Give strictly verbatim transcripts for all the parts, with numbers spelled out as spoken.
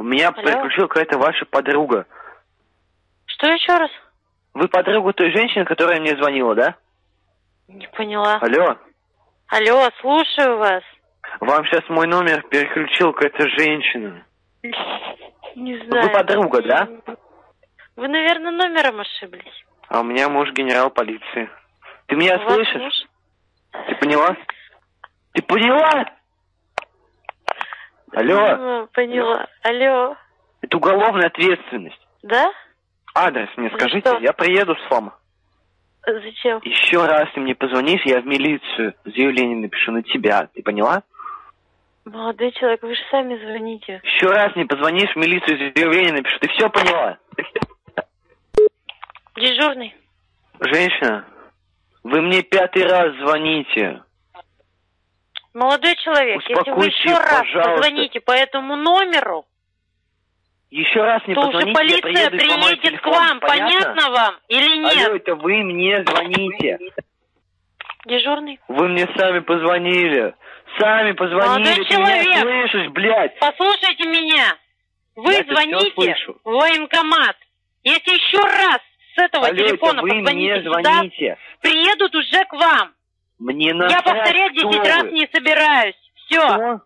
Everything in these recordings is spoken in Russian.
У меня переключила какая-то ваша подруга. Что еще раз? Вы подруга той женщины, которая мне звонила, да? Не поняла. Алло. Алло, слушаю вас. Вам сейчас мой номер переключила какая-то женщина. Не знаю. Вы подруга, да? Вы, наверное, номером ошиблись. А у меня муж генерал полиции. Ты меня У вас слышишь? муж? Ты поняла? Ты поняла? Алло. Ну, поняла. Алло. Это уголовная ответственность. Да? Адрес мне За скажите, что? я приеду с вами. Зачем? Еще раз ты мне позвонишь, я в милицию заявление напишу на тебя. Ты поняла? Молодой человек, вы же сами звоните. Еще раз мне позвонишь, в милицию заявление напишу. Ты все поняла? Дежурный. Женщина, вы мне пятый раз звоните. Молодой человек, если вы Успокойтесь, еще раз пожалуйста. позвоните по этому номеру, Еще раз мне то уже позвоните, я полиция приеду и сломаю приедет к телефон. вам. Понятно? Понятно вам или нет? Алло, это вы мне звоните. Дежурный. Вы мне сами позвонили. Сами позвонили. Молодой Ты меня человек. слышишь, блядь? Послушайте меня. Вы Я это всё звоните слышу. в военкомат. Если еще раз с этого Алло, телефона это вы позвоните мне сюда, звоните. приедут уже к вам. Мне насрать, Я повторять кто десять раз вы. не собираюсь. Все. Что?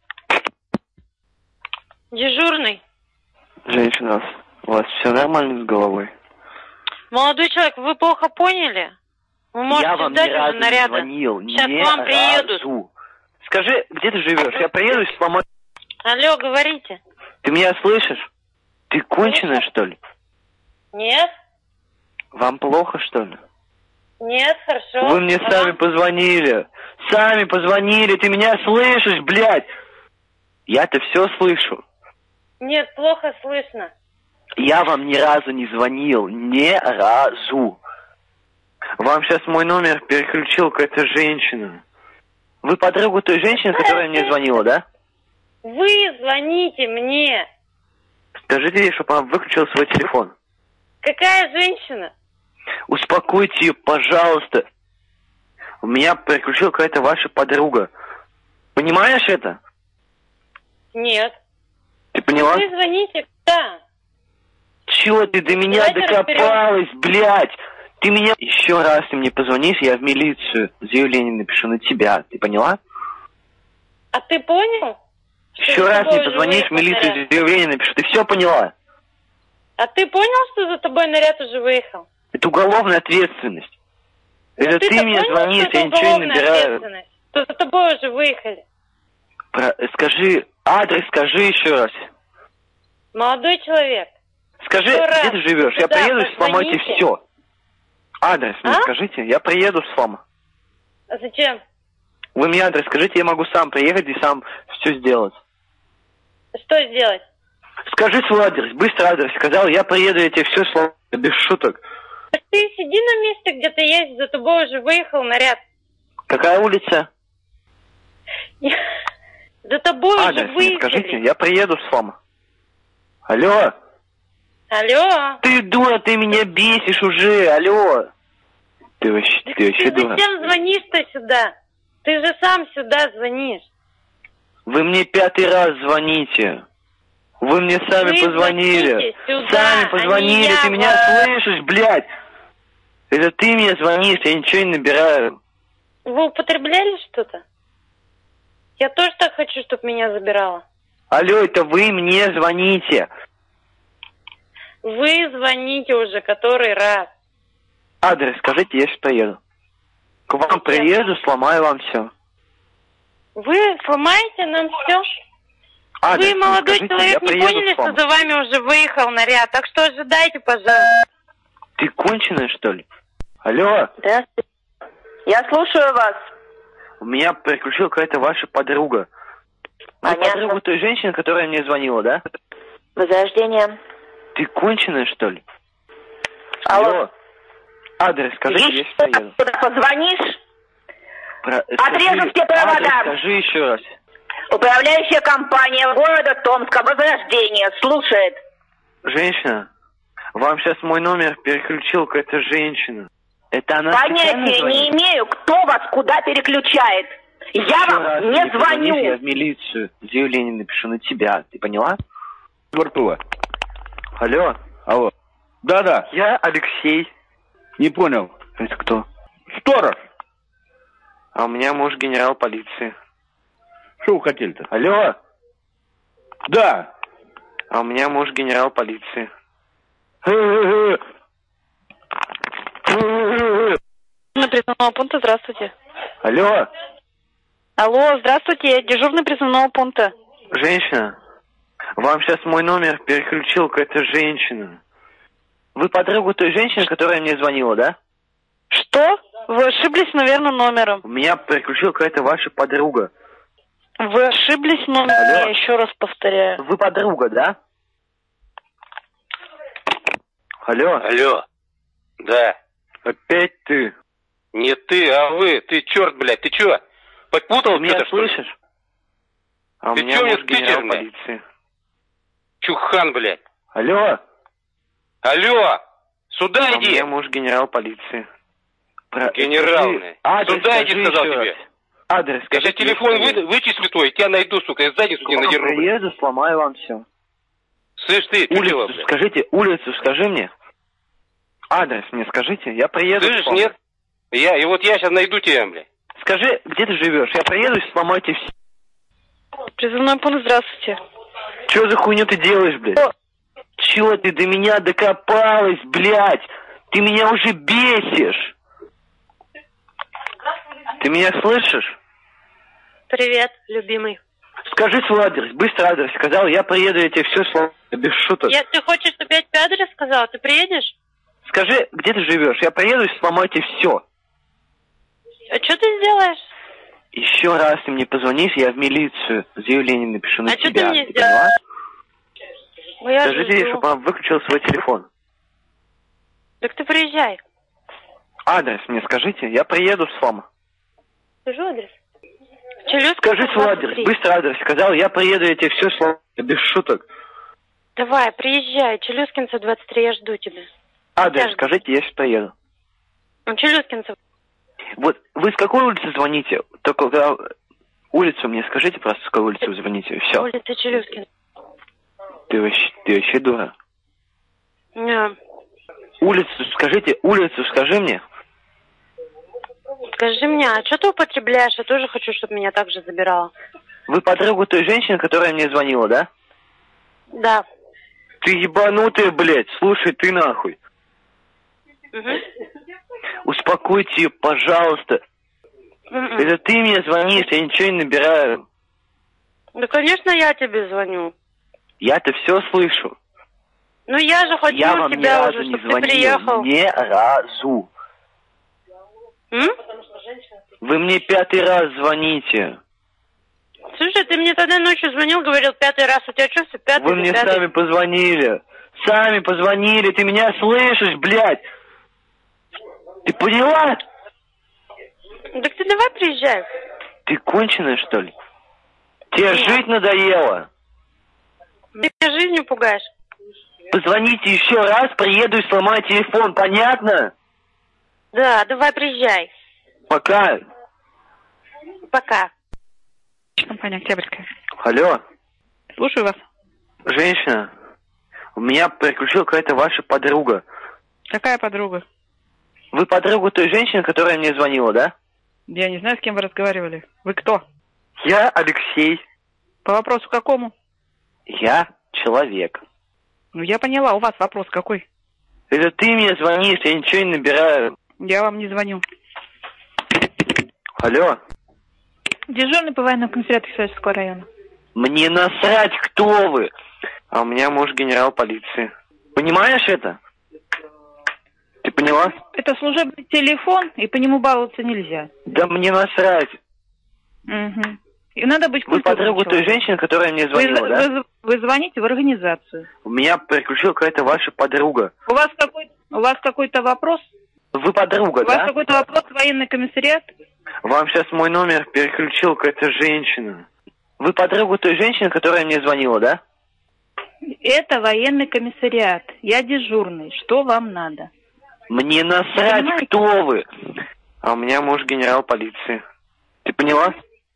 Дежурный. Женщина, у вас все нормально с головой? Молодой человек, вы плохо поняли? Вы можете Я вам ждать ни уже разу не наряда. звонил. Сейчас ни к вам приедут. разу. Скажи, где ты живешь? Я приеду и сломаю. Алло, говорите. Ты меня слышишь? Ты конченая, что ли? Нет? Вам плохо, что ли? Нет, хорошо. Вы мне А сами вам? позвонили. Сами позвонили. Ты меня слышишь, блядь? Я-то все слышу. Нет, плохо слышно. Я вам ни разу не звонил. Ни разу. Вам сейчас мой номер переключила какая-то женщина. Вы подруга той женщины, которая мне звонила, да? Вы звоните мне. Скажите ей, чтобы она выключила свой телефон. Какая женщина? Успокойте ее, пожалуйста. У меня переключила какая-то ваша подруга. Понимаешь это? Нет. Ты поняла? Вы звоните, да. Чего ты до меня Давайте докопалась, блядь? Ты меня... Еще раз ты мне позвонишь, я в милицию заявление напишу на тебя. Ты поняла? А ты понял? Еще раз мне позвонишь, в милицию заявление напишу. Ты все поняла? А ты понял, что за тобой наряд уже выехал? Это уголовная ответственность. Ну, Это ты ты-то мне понял, звонишь, что я это ничего не уголовная набираю. ответственность? Что за тобой уже выехали? Про... Скажи, адрес скажи еще раз. Молодой человек. Скажи, Еще где раз ты живешь? Я сюда приеду и сломайте позвоните. все. Адрес мне А? скажите, я приеду с вами. А зачем? Вы мне адрес скажите, я могу сам приехать и сам все сделать. Что сделать? Скажи свой адрес, быстро адрес сказал, я приеду, я тебе все сломаю, без шуток. Ты сиди на месте, где ты есть, за тобой уже выехал наряд. Какая улица? За тобой уже Адрес мне скажите, выехали. я приеду с вами. Алло? Алло? Ты дура, ты меня бесишь уже, алло. Ты вообще, Да ты вообще ты дура. зачем звонишь-то сюда? Ты же сам сюда звонишь. Вы мне пятый раз звоните. Вы мне сами Вы позвонили. звоните сюда, Сами а позвонили, не я ты меня вам. слышишь, блядь? Это ты мне звонишь, я ничего не набираю. Вы употребляли что-то? Я тоже так хочу, чтобы меня забирало. Алло, это вы мне звоните. Вы звоните уже который раз. Адрес скажите, я сейчас приеду. К вам Зачем? приеду, сломаю вам все. Вы сломаете нам все? Адрес Вы, мне молодой скажите, человек, я не приеду поняли, с вами. что за вами уже выехал наряд, так что ожидайте, пожалуйста. Ты конченая, что ли? Алло, Здравствуйте. Я слушаю вас. у меня переключила какая-то ваша подруга. Вы Понятно. подруга той женщины, которая мне звонила, да? Возрождение. Ты конченая, что ли? Алло. Адрес скажите, я сейчас приеду. Куда позвонишь? Про... Отрежу скажи, все провода. адрес скажи еще раз. Управляющая компания города Томска Возрождение слушает. Женщина, вам сейчас мой номер переключила какая-то женщина. Это она специально Понятия звонит? не имею, кто вас куда переключает. Я Еще раз вам мне не позвонишь, звоню. я в милицию заявление напишу на тебя. Ты поняла? Дворцова. Алло. Алло. Да-да. Я Алексей. Не понял. Это кто? Сторож. А у меня муж генерал полиции. Что вы хотели-то? Алло. Да. А у меня муж генерал полиции. Дежурный призывного пункта, здравствуйте. Алло. Алло, здравствуйте, дежурный призывного пункта. Женщина. Вам сейчас мой номер переключил какая-то женщина. Вы подруга той женщины, которая мне звонила, да? Что? Вы ошиблись, наверное, номером. Меня переключила какая-то ваша подруга. Вы ошиблись номером, Алло. я еще раз повторяю. Вы подруга, да? Алло. Алло. Да. Опять ты. Не ты, а вы. Ты черт, блядь, ты чё? Подпутал Ты меня что-то, что ли? слышишь? А у Ты меня чё мне муж генерал спикер, блядь? полиции. Чухан, блядь. Алло. Алло. Сюда А у иди. меня муж генерал полиции. Про... Генерал, Скажи, блядь. адрес Сюда иди, скажи сказал еще тебе. раз. Адрес Я скажи. сейчас телефон вы, вычислю твой, тебя найду, сука, я сзади, сука, Скоро надеру. блядь. приеду, сломаю вам все. Слышь ты, чучело, Улицу блядь. скажите, улицу скажи мне. Адрес мне скажите, я приеду. Слышишь, сломаю. нет? Я, и вот я сейчас найду тебя, блядь. Скажи, где ты живешь? Я приеду и сломаю тебе все. Призывной пункт, здравствуйте. Че за хуйню ты делаешь, блядь? Чего ты до меня докопалась, блядь? Ты меня уже бесишь. Ты меня слышишь? Привет, любимый. Скажи свой адрес, быстро адрес сказал, я приеду, я тебе все сломаю, без шуток. Я, ты хочешь, чтобы я тебе адрес сказала? Ты приедешь? Скажи, где ты живешь? Я приеду и сломаю тебе все. А что ты сделаешь? Еще раз ты мне позвонишь, я в милицию заявление напишу на А что тебя. ты мне поняла? Ну, я Скажите ей, жду. чтобы она выключила свой телефон. Так ты приезжай. Адрес мне скажите, я приеду с вами. Скажи адрес. Челюскинцев Скажи свой двадцать адрес, три. быстро адрес сказал, я приеду, я тебе все сломаю, без шуток. Давай, приезжай. Челюскинцев двадцать три, я жду тебя. Адрес Я жду. скажите, я сейчас приеду. Ну, Челюскинцев. Вот вы с какой улицы звоните? Только когда улицу мне скажите просто, с какой улицы вы звоните, все. Улица Челюскинцев. Ты вообще, ты вообще дура. Не. Улицу скажите, улицу скажи мне. Скажи мне, а что ты употребляешь? Я тоже хочу, чтобы меня так же забирала. Вы подругу той женщины, которая мне звонила, да? Да. Ты ебанутая, блядь, слушай, ты нахуй. Угу. Успокойте ее, пожалуйста. М-м. Это ты мне звонишь, я ничего не набираю. Да, конечно, я тебе звоню. Я-то все слышу. Ну, я же хочу Я вам ни тебя разу уже, не чтобы ты звонил. приехал. Ни разу. М? Вы мне пятый раз звоните. Слушай, ты мне тогда ночью звонил, говорил пятый раз. У тебя что, все пятый? Вы мне пятый? сами позвонили. Сами позвонили. Ты меня слышишь, блядь? Ты поняла? Так ты давай приезжай. Ты конченая, что ли? Тебе Нет. жить надоело? Ты меня жизнью пугаешь. Позвоните еще раз, приеду и сломаю телефон, понятно? Да, давай приезжай. Пока. Пока. Компания «Октябрьская». Алло, Слушаю вас. женщина. У меня переключила какая-то ваша подруга. Какая подруга? Вы подруга той женщины, которая мне звонила, да? Я не знаю, с кем вы разговаривали. Вы кто? Я Алексей. По вопросу какому? Я человек. Ну, я поняла, у вас вопрос какой? Это ты мне звонишь, я ничего не набираю. Я вам не звоню. Алло. Дежурный по военному комиссариату Кисаревского района. Мне насрать, кто вы. А у меня муж генерал полиции. Понимаешь это? Ты поняла? Это служебный телефон, и по нему баловаться нельзя. Да мне насрать. Угу. И надо быть Вы культурным подруга той человеком. женщины, которая мне Вы, звонила, да? вы, вы звоните в организацию. У меня переключила какая-то ваша подруга. У вас какой у вас какой-то вопрос? Вы подруга, У вас да? какой-то вопрос в военный комиссариат? Вам сейчас мой номер переключила какая-то женщина. Вы подруга той женщины, которая мне звонила, да? Это военный комиссариат. Я дежурный. Что вам надо? Мне насрать, Понимаете? кто вы. А у меня муж генерал полиции. Ты поняла? До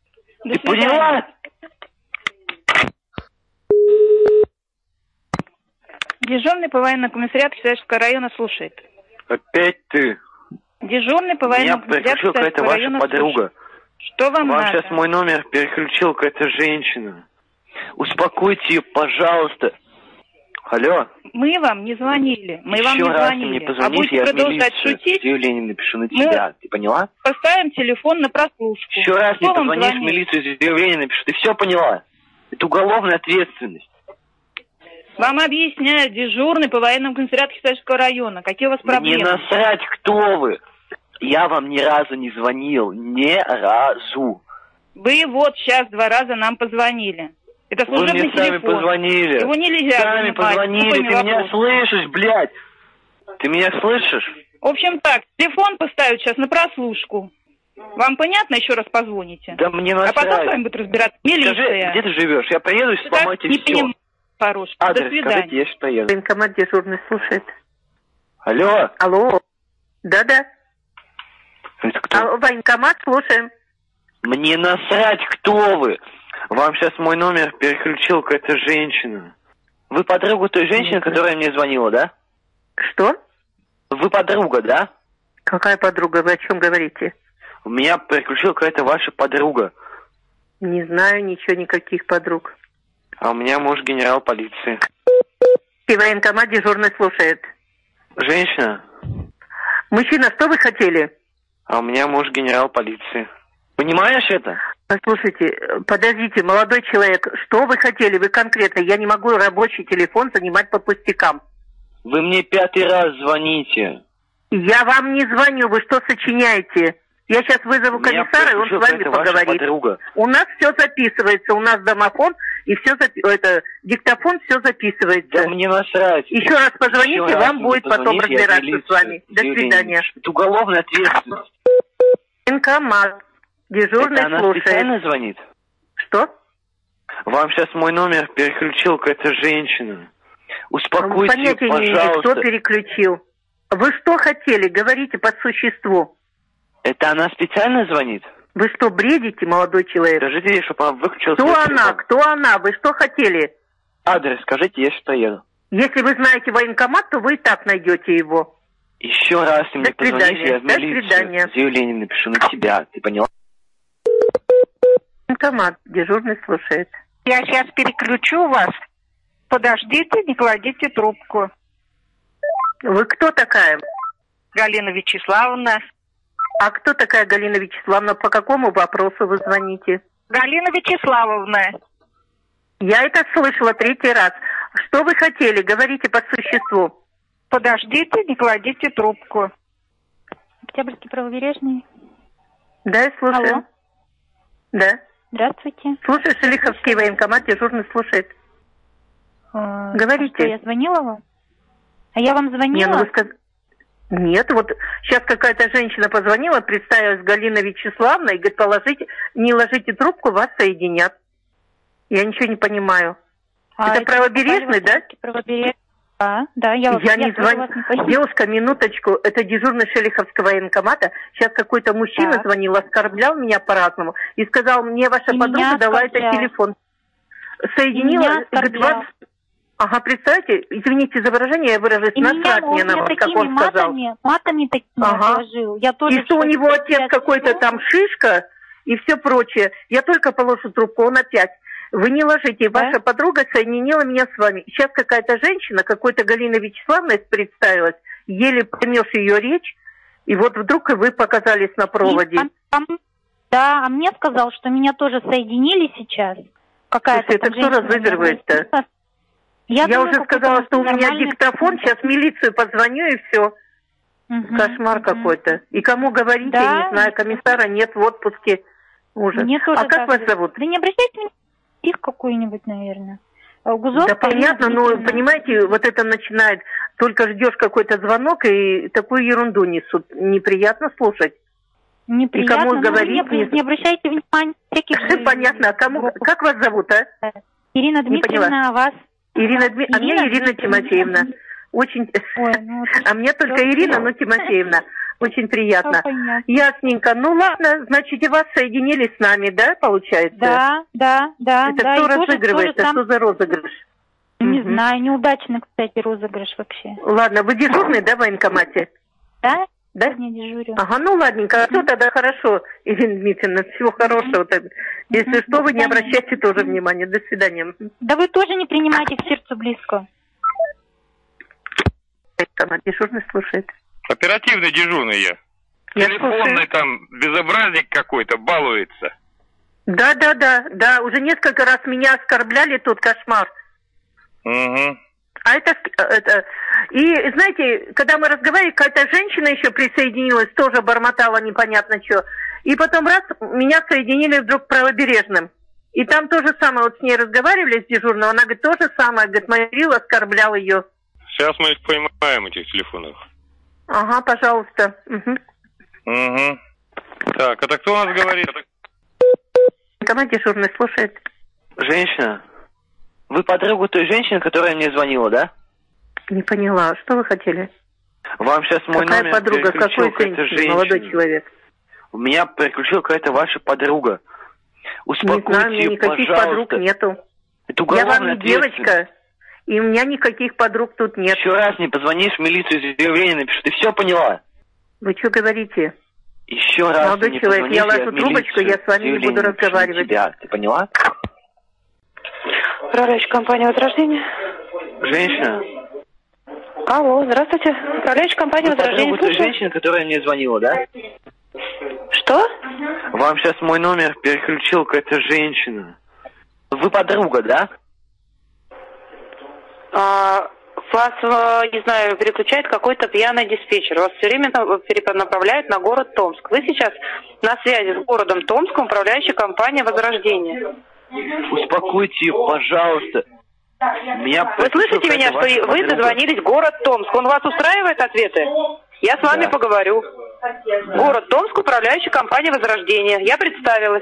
Ты свидания. поняла? Дежурный по военному комиссариату Китай-Ширского района слушает. Опять ты. Дежурный по Меня военному комиссариату переключил какая-то Китай-Ширского ваша района подруга. слушает. Что вам, Вам надо? сейчас мой номер переключил какая-то женщина. Успокойте ее, пожалуйста. Алло. Мы вам не звонили. Мы Еще вам не раз звонили. мне А позвонишь, будете я в продолжать милицию шутить, заявление напишу на мы тебя. Ты поняла? поставим телефон на прослушку. Еще раз Кто мне вам позвонишь в звонит? милицию, заявление напишу. Ты все поняла? Это уголовная ответственность. Вам объясняют, дежурный по военному комиссариату Китай-Ширского района. Какие у вас проблемы? Мне насрать, кто вы. Я вам ни разу не звонил. Ни разу. Вы вот сейчас два раза нам позвонили. Это Вы служебный мне сами телефон. позвонили. Его нельзя Сами занимать позвонили. глупыми Ты меня вопросами. слышишь, блядь? Ты меня слышишь? В общем так, телефон поставить сейчас на прослушку. Вам понятно? Еще раз позвоните. Да мне А насрать. потом с вами будет разбираться милиция. Скажи, где ты живешь? Я приеду и Так, сломаю тебе не все. понимаю, хорош. Адрес До свидания. скажите, я сейчас приеду. Военкомат дежурный слушает. Алло. Алло. Да-да. Это кто? Алло, военкомат, слушаем. Мне насрать, кто вы. Вам сейчас мой номер переключил какая-то женщина. Вы подруга той женщины, которая мне звонила, да? Что? Вы подруга, да? Какая подруга? Вы о чем говорите? У меня переключила какая-то ваша подруга. Не знаю ничего, никаких подруг. А у меня муж генерал полиции. И военкомат дежурный слушает. Женщина? Мужчина, что вы хотели? А у меня муж генерал полиции. Понимаешь это? Послушайте, подождите, молодой человек, что вы хотели? Вы конкретно, я не могу рабочий телефон занимать по пустякам. Вы мне пятый раз звоните. Я вам не звоню, вы что сочиняете? Я сейчас вызову Меня комиссара, и он с переключила вами какая-то ваша поговорит. подруга. У нас все записывается, у нас домофон, и все запи... это, диктофон, все записывается. Да мне насрать. Еще раз позвоните, Еще раз вам мне будет потом позвоните, я в разбираться милицию с вами. До заявление свидания. напишу. Это уголовная ответственность. Военкомат. Дежурный Это она слушает. специально звонит? Что? Вам сейчас мой номер переключил какая-то женщина. Успокойте ее, Понятия не имею, пожалуйста. кто переключил. Вы что хотели? Говорите по существу. Это она специально звонит? Вы что, бредите, молодой человек? Скажите ей, чтобы она выключила Кто свой она? телефон. Кто она? Вы что хотели? Адрес скажите, я сейчас поеду. Если вы знаете военкомат, то вы и так найдете его. Еще раз ты мне До свидания. позвонишь, я в До милицию свидания. заявление напишу на тебя. Ты поняла? Военкомат. Дежурный слушает. Я сейчас переключу вас. Подождите, не кладите трубку. Вы кто такая? Галина Вячеславовна. А кто такая Галина Вячеславовна? По какому вопросу вы звоните? Галина Вячеславовна. Я это слышала третий раз. Что вы хотели? Говорите по существу. Подождите, не кладите трубку. Октябрьский правобережный. Да, я слушаю. Алло. Да. Здравствуйте. Слушаю, Шелиховский военкомат, дежурный слушает. Э, Говорите. Что, я звонила вам? А я вам звонила? Не, ну вы сказ... Нет, вот сейчас какая-то женщина позвонила, представилась Галина Вячеславовна и говорит, положите, не ложите трубку, вас соединят. Я ничего не понимаю. А это правобережный, да? Правобережный. Да, да, я, Я, я не тоже звоню. вас не понимаю. Девушка, минуточку, это дежурный Шелиховского военкомата. Сейчас какой-то мужчина Так. звонил, оскорблял меня по-разному и сказал, мне ваша И подруга меня дала этот оскорблял. телефон. И Соединила, меня говорит, оскорблял. вас... Ага, представьте, извините за выражение, я выражусь, И меня, насрать он мне на меня вас, как такими он сказал. матами, матами такими Ага. отложил. Я тоже И что у него что-то отец сейчас какой-то сижу. там шишка и все прочее. Я только положу трубку, он опять. Вы не ложите, Да? ваша подруга соединила меня с вами. Сейчас какая-то женщина, какой-то Галина Вячеславовна представилась, еле поймешь ее речь, и вот вдруг и вы показались на проводе. И, а- а- да, а мне сказал, что меня тоже соединили сейчас. Какая-то Слушай, это там кто женщина разыгрывает-то? меня- Я, Я, думаю, уже какой-то сказала, что у меня нормальный- диктофон, сейчас в милицию позвоню и все. Мгм, Кошмар мгм. какой-то. И кому говорить, Да? я не знаю, комиссара нет в отпуске. Ужас. Мне тоже А как так вас же. зовут? Да не обращайте внимания, их какую-нибудь, наверное. А, Гузовская, Да понятно, Ирина но, Дмитриевна. понимаете, вот это начинает, только ждешь какой-то звонок и такую ерунду несут. Неприятно слушать. Неприятно, и кому но говорить вы не, не- не обращайте внимания. Всяких же Понятно, а кому, групп. как вас зовут, а? Ирина Не поняла. Дмитриевна, а вас? Ирина Дми... А меня Ирина Ирина Дмитриевна. Тимофеевна. Очень... Ой, ну, вот А мне только всё. Ирина, но Тимофеевна. Очень приятно. Всё понятно. Ясненько. Ну ладно, значит, и вас соединили с нами, да, получается? Да, да, да. Это да, кто и тоже- разыгрывает? тоже А сам- что за розыгрыш? Не Мгм. знаю, неудачный, кстати, розыгрыш вообще. Ладно, вы дежурный, да, в военкомате? Да? Да? Не дежурю. Ага, ну ладненько, все тогда хорошо, Ирина Дмитриевна, всего хорошего. тогда. Если что, вы не обращайте тоже внимания. До свидания. Да вы тоже не принимайте к сердцу близко. Военкомат дежурный слушает. Оперативный дежурный я. Я Телефонный слушаю. там безобразник какой-то балуется. Да, да, да, да, уже несколько раз меня оскорбляли, тут кошмар. Угу. А это, это... И, знаете, когда мы разговаривали, какая-то женщина еще присоединилась, тоже бормотала непонятно что. И потом раз, меня соединили вдруг к Правобережным. И там то же самое, вот с ней разговаривали, с дежурным, она говорит, то же самое, говорит, Марил оскорблял ее. Сейчас мы их поймаем, этих телефонов. Ага, пожалуйста. Угу. Угу. Так, это кто у нас говорит? Команд дежурный слушает. Женщина, вы подруга той женщины, которая мне звонила, да? Не поняла, что вы хотели? Вам сейчас мой Какая номер подруга, переключила какой какая-то женщина, женщина. молодой человек? У меня переключила какая-то ваша подруга. Не Успокойте знаю, у меня ее, никаких пожалуйста. подруг нету. Это Я вам уголовная не девочка, и у меня никаких подруг тут нет. Еще раз не позвонишь в милицию, заявление напишешь. Ты все поняла? Вы что говорите? Еще раз Молодой не человек, позвонишь, я я ложу в милицию трубочку, я с вами не буду заявление напишу на разговаривать. тебя. Ты поняла? Управляющая компания Возрождение. Женщина, Алло, здравствуйте. Управляющая компания вы Возрождение. подруга той Слушаю. женщины, которая мне звонила, да? Что? Вам сейчас мой номер переключил какая-то женщина. Вы подруга, да? А, вас, э, не знаю, переключает какой-то пьяный диспетчер. Вас все время на- перенаправляют на город Томск. Вы сейчас на связи с городом Томском, управляющая компания Возрождение. Успокойте ее, пожалуйста. Меня Вы слышите переключила меня, что какая-то вы ваша подруга. дозвонились в город Томск? Он вас устраивает ответы? Я с вами Да. поговорю. Город Томск, управляющая компания Возрождение. Я представилась.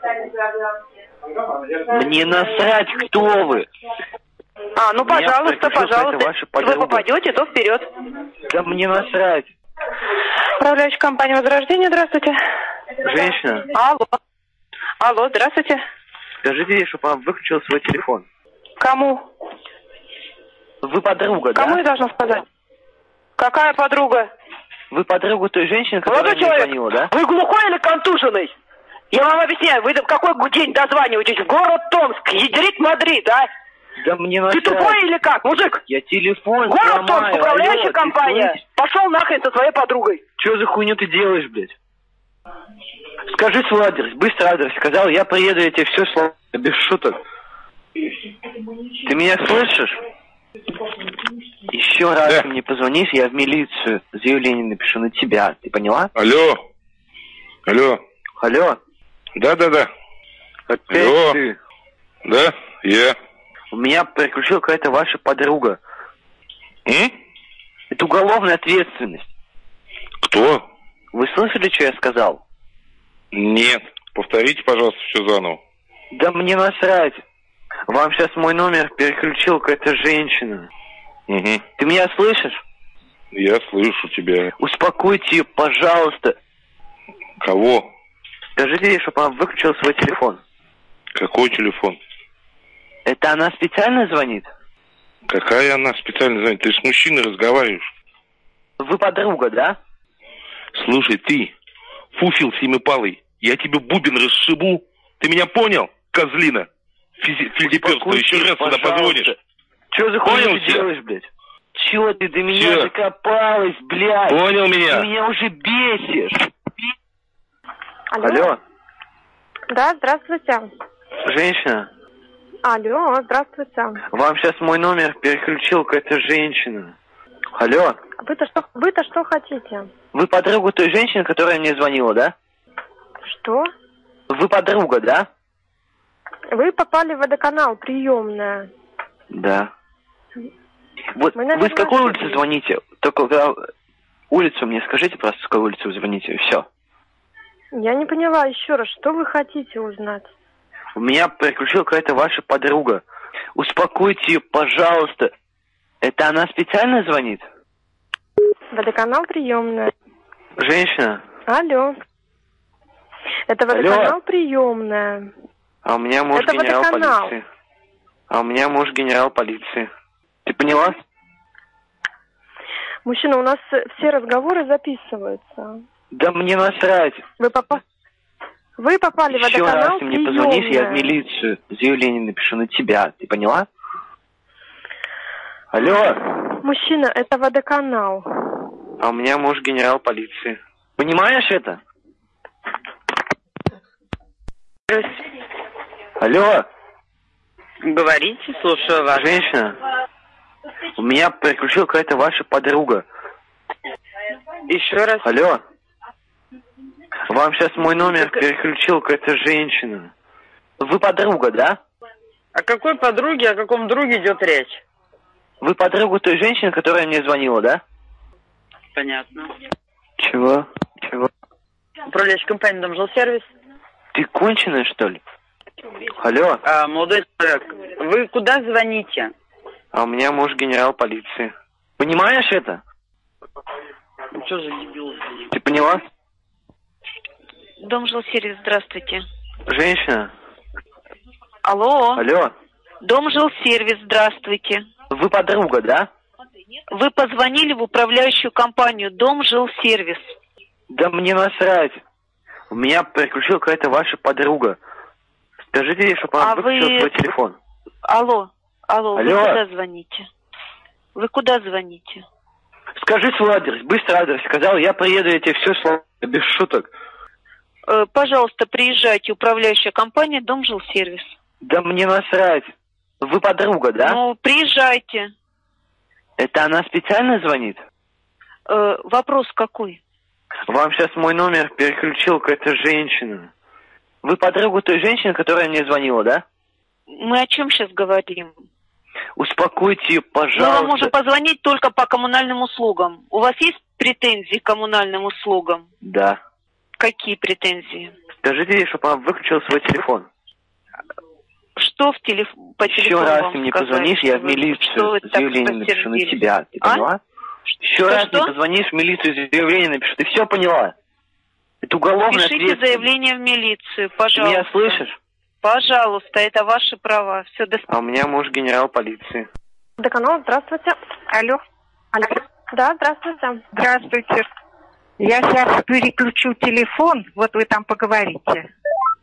Мне насрать, кто вы. А, ну, Меня пожалуйста, переключила какая-то пожалуйста. ваша Если вы подруга. попадете, то вперед. Да мне насрать. Управляющая компания Возрождение, здравствуйте. Женщина, Алло. Алло, здравствуйте. скажите ей, чтобы она выключила свой телефон. Кому? Вы подруга, Кому я да? должна сказать? Какая подруга? Вы подруга той женщины, которая Молодой мне человек, звонила, да? вы глухой или контуженный? Я вам объясняю, вы в какой день дозваниваетесь? В город Томск, ядрит Мадрид, а? Да мне Ты насрать. тупой или как, мужик? Я телефон Город сломаю. Томск, управляющая Алло, компания. Пошел нахрен со своей подругой. Что за хуйню ты делаешь, блядь? Скажи свой адрес, быстро адрес сказал, я приеду, я тебе все сломаю, без шуток. Ты меня слышишь? Еще раз Да. мне позвонишь, я в милицию заявление напишу на тебя. Ты поняла? Алло. Алло. Алло? Да-да-да. Опять Алло. ты? Да, я. У меня переключила какая-то ваша подруга. М? Это уголовная ответственность. Кто? Вы слышали, что я сказал? Нет. Повторите, пожалуйста, все заново. Да мне насрать. Вам сейчас мой номер переключил какая-то женщина. Угу. Ты меня слышишь? Я слышу тебя. Успокойте ее, пожалуйста. Кого? Скажите ей, чтобы она выключила свой телефон. Какой телефон? Это она специально звонит? Какая она специально звонит? Ты с мужчиной разговариваешь? Вы подруга, да? Слушай, ты, фуфел семипалый, я тебе бубен расшибу. Ты меня понял, козлина? Физи- Фельдеперство, еще раз сюда позвонишь. Че за Понял хуйню ты тебя? делаешь, блядь? Чего ты до меня Чё? докопалась, блядь? Понял меня? Ты меня уже бесишь. Алло. Алло, Да, здравствуйте. женщина, Алло, здравствуйте. вам сейчас мой номер переключил какая-то женщина. Алло, Вы-то что, вы-то что хотите? вы подруга той женщины, которая мне звонила, да? Что? Вы подруга, да? Вы попали в водоканал, приемная. Да. Вот Мы, вы наверное, с какой улицы ошиблись. звоните? Только когда улицу мне скажите, просто с какой улицы вы звоните, и все. Я не поняла еще раз, что вы хотите узнать? У меня переключила какая-то ваша подруга. Успокойте ее, пожалуйста. Это она специально звонит? Водоканал приемная. Женщина? Алло. Это Алло. водоканал приемная. А у меня муж Это генерал водоканал. полиции. А у меня муж генерал полиции. Ты поняла? Мужчина, у нас все разговоры записываются. Да мне насрать. Вы, попа... Вы попали в Еще водоканал раз ты мне позвонишь, я в приемная. милицию заявление напишу на тебя. Ты поняла? Алло. Мужчина, это водоканал. А у меня муж генерал полиции. Понимаешь это? Алло. Говорите, слушаю вас. Женщина, у меня приключила какая-то ваша подруга. Еще раз. Алло. Вам сейчас мой номер переключил какая-то женщина. Вы подруга, да? О какой подруге, о каком друге идет речь? Вы подруга той женщины, которая мне звонила, да? Понятно. Чего? Чего? Управляющая компания «Домжилсервис». Ты конченая, что ли? Алло. А, молодой человек, вы куда звоните? А у меня муж генерал полиции. Понимаешь это? Ну, что за дебил? Ты поняла? Домжилсервис, здравствуйте. Женщина. Алло. Алло. Домжилсервис, здравствуйте. Вы подруга, да? Вы позвонили в управляющую компанию Домжилсервис. Да мне насрать. У меня приключила какая-то ваша подруга. Скажите ей, чтобы она А выключила вы- свой телефон. Алло. Алло, Алло. вы куда звоните? Вы куда звоните? Скажи свой адрес, быстро адрес сказал, я приеду, я тебе все сломаю, без шуток. Э, пожалуйста, приезжайте, управляющая компания Домжилсервис. Да мне насрать. Вы подруга, да? Ну, приезжайте. Это она специально звонит? Э, вопрос какой? Вам сейчас мой номер переключил какая-то женщина. Вы подруга той женщины, которая мне звонила, да? Мы о чем сейчас говорим? Успокойте ее, Мы пожалуйста. вам можем позвонить только по коммунальным услугам. У вас есть претензии к коммунальным услугам? Да. Какие претензии? Скажите ей, чтобы она выключила свой телефон. Что в телеф... по Еще телефону раз вам ты мне сказать, позвонишь, я что в вы- милицию что вы так заявление напишу на посердились? тебя. Ты А? поняла? Еще Что, раз что? мне позвонишь в милицию, заявление напишу. Ты все поняла? Это уголовная Пишите ответственность. заявление в милицию, Ты пожалуйста. меня слышишь? Пожалуйста, это ваши права. Все, до А у меня муж генерал полиции. Водоканал, здравствуйте. Алло. Алло. Да, здравствуйте. Здравствуйте. Я сейчас переключу телефон, вот вы там поговорите.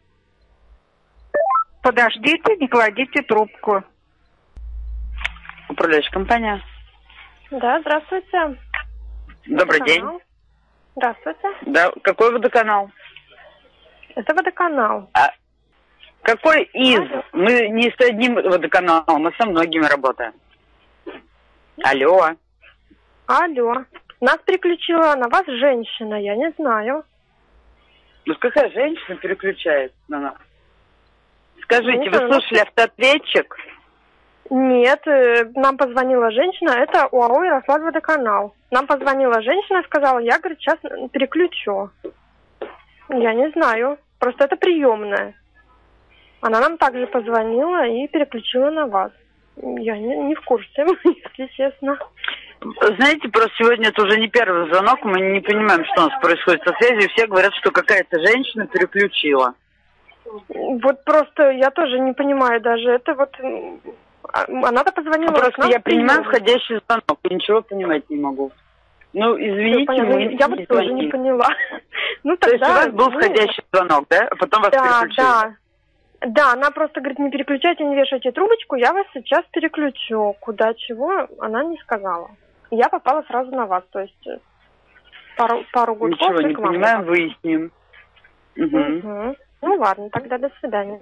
Подождите, не кладите трубку. Управляющая компания. Да, здравствуйте. Добрый Водоканал. день. Здравствуйте. Да, какой водоканал? Это водоканал. А какой из? Мы не с одним водоканалом, мы со многими работаем. Алло. Алло. Нас переключила на вас женщина, я не знаю. Ну какая женщина переключает на нас? Скажите, Ну, вы ну, слушали автоответчик? Нет, э, нам позвонила женщина, это ОАО «Ярославль водоканал». Нам позвонила женщина, сказала, я, говорит, сейчас переключу. Я не знаю, просто это приемная. Она нам также позвонила и переключила на вас. Я не, не в курсе, если честно. Знаете, просто сегодня это уже не первый звонок, мы не понимаем, что у нас происходит со связью. Все говорят, что какая-то женщина переключила. Вот просто я тоже не понимаю даже. Это вот... а, Она-то позвонила... Ну, к просто нам я в прием. принимаю входящий звонок и ничего понимать не могу. Ну, извините, Всё понятно. мы Я вот не тоже звонили. не поняла. Ну, То есть тогда... у вас был ну, входящий звонок, да? А потом вас Да, переключили? да. Да, она просто говорит, не переключайте, не вешайте трубочку, я вас сейчас переключу. Куда, чего, она не сказала. Я попала сразу на вас, то есть э, пару, пару гудков Ничего не рекламы. понимаем, выясним. Угу. Мгм. Ну ладно, тогда до свидания.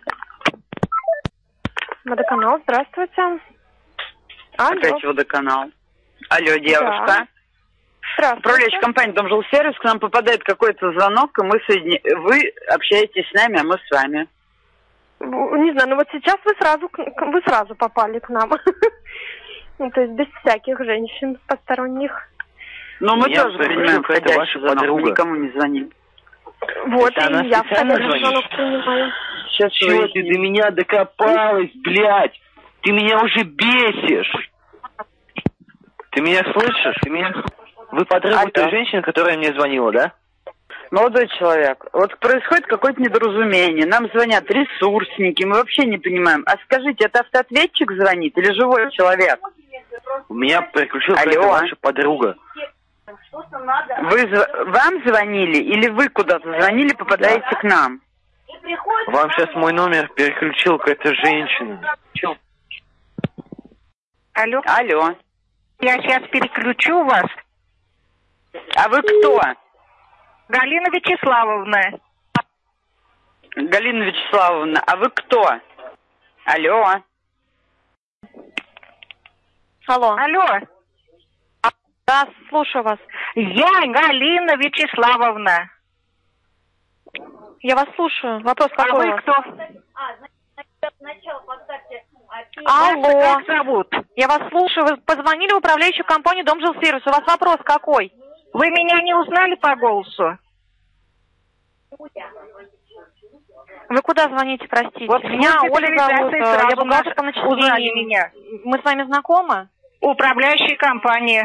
Водоканал, здравствуйте. Алло. Опять водоканал. Алло, девушка. Да. Здравствуйте. Управляющая компания «Домжилсервис», к нам попадает какой-то звонок, и мы соедини... вы общаетесь с нами, а мы с вами. Не знаю, ну вот сейчас вы сразу, к- к- вы сразу попали к нам. Ну, то есть без всяких женщин посторонних. Но мы Меня тоже слышит принимаем какая-то входящий ваша звонок, мы подруга. никому не звоним. Вот, Это она и я специально входящий звонит? звонок принимаю. Сейчас Чего ты выясним. до меня докопалась, блядь? Ты меня уже бесишь. Ты меня слышишь? Ты меня... Вы подруга Алло. той женщины, которая мне звонила, да? Молодой человек, вот происходит какое-то недоразумение. Нам звонят ресурсники, мы вообще не понимаем. А скажите, это автоответчик звонит или живой человек? У меня переключила какая-то ваша подруга. Вы, вам звонили или вы куда-то звонили, попадаете да. к нам? Вам сейчас мой номер переключил какая-то женщина. Алло. Алло. Я сейчас переключу вас. А вы кто? Галина Вячеславовна. Галина Вячеславовна, а вы кто? Алло. Алло. Алло. Да, слушаю вас. Я Галина Вячеславовна. Я вас слушаю. Вопрос какой а вы у вас? Кто? Алло. Вас как зовут? Я вас слушаю. Вы позвонили в управляющую компанию Дом жилсервис. У вас вопрос какой? Вы меня не узнали по голосу? Вы куда звоните, простите? Вот меня Оля зовут. Я бухгалтер по начислению. Меня. Мы с вами знакомы? Управляющая компания.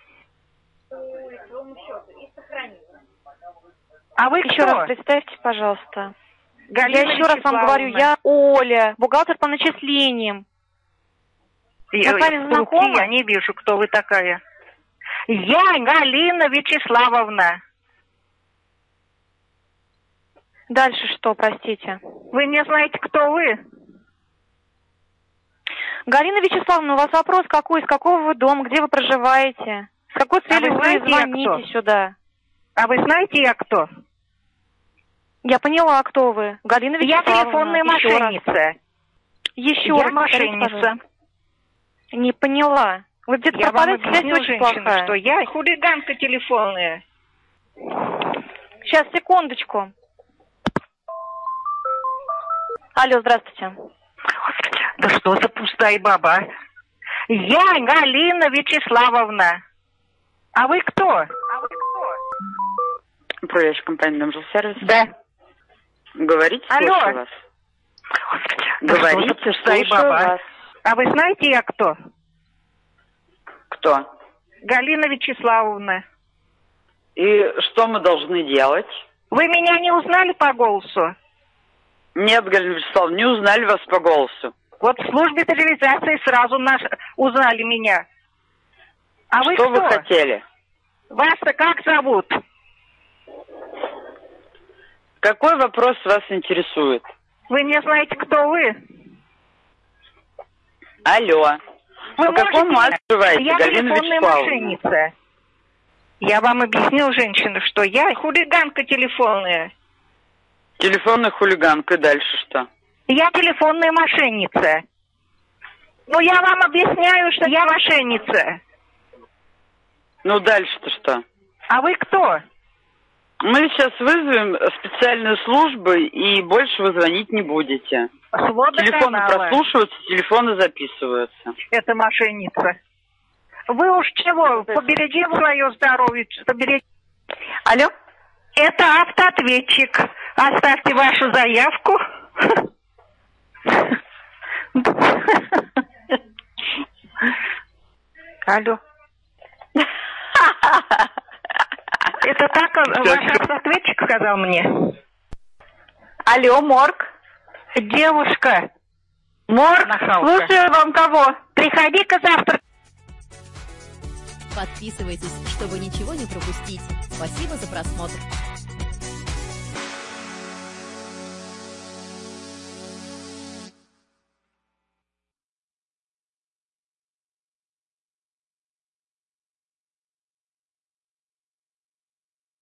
А вы еще кто? раз представьте, пожалуйста. Галина я еще раз вам говорю, я Оля, бухгалтер по начислениям. Я, Мы с вами знакомы? Я не вижу, кто вы такая. Я Галина Вячеславовна. Дальше что, простите? Вы не знаете, кто вы? Галина Вячеславовна, у вас вопрос какой? Из какого вы дома? Где вы проживаете? С какой целью а вы, вы звоните сюда? А вы знаете, я кто? Я поняла, кто вы. Галина Вячеславовна. Я телефонная еще мошенница. Раз. Еще я раз. мошенница. Не поняла. Вы где-то я пропадаете, связь очень женщина, плохая. Что я хулиганка телефонная. Сейчас, секундочку. Алло, здравствуйте. Да что за пустая баба? Я Галина Вячеславовна. А вы кто? А вы кто? Управляющая компания Дом жилсервис. Да. Говорите, алло. Слушаю вас. Да Говорите, что за пустая баба? вас. А вы знаете, я кто? Кто? Галина Вячеславовна. И что мы должны делать? Вы меня не узнали по голосу? Нет, Галина Вячеславовна, не узнали вас по голосу. Вот в службе цивилизации сразу наш... узнали меня. А вы что кто? вы хотели? Вас-то как зовут? Какой вопрос вас интересует? Вы не знаете, кто вы? Алло. Вы по какому адресу живаете, я Галина Вячеславовна? Мошенница. Я вам объяснил, женщина, что я хулиганка телефонная. Телефонная хулиганка, и дальше что? Я телефонная мошенница. Ну, я вам объясняю, что я мошенница. Ну, дальше-то что? А вы кто? Мы сейчас вызовем специальные службы, и больше вы звонить не будете. Свода телефоны канала. прослушиваются, телефоны записываются. Это мошенница. Вы уж чего, поберегите свое здоровье, поберегите. Алло? Это автоответчик. Оставьте вашу заявку. Алло. Это так ваш автоответчик сказал мне? Алло, Морг. Девушка. Морг, Нахалка. слушаю вам кого? Приходи-ка завтра. Подписывайтесь, чтобы ничего не пропустить. Спасибо за просмотр.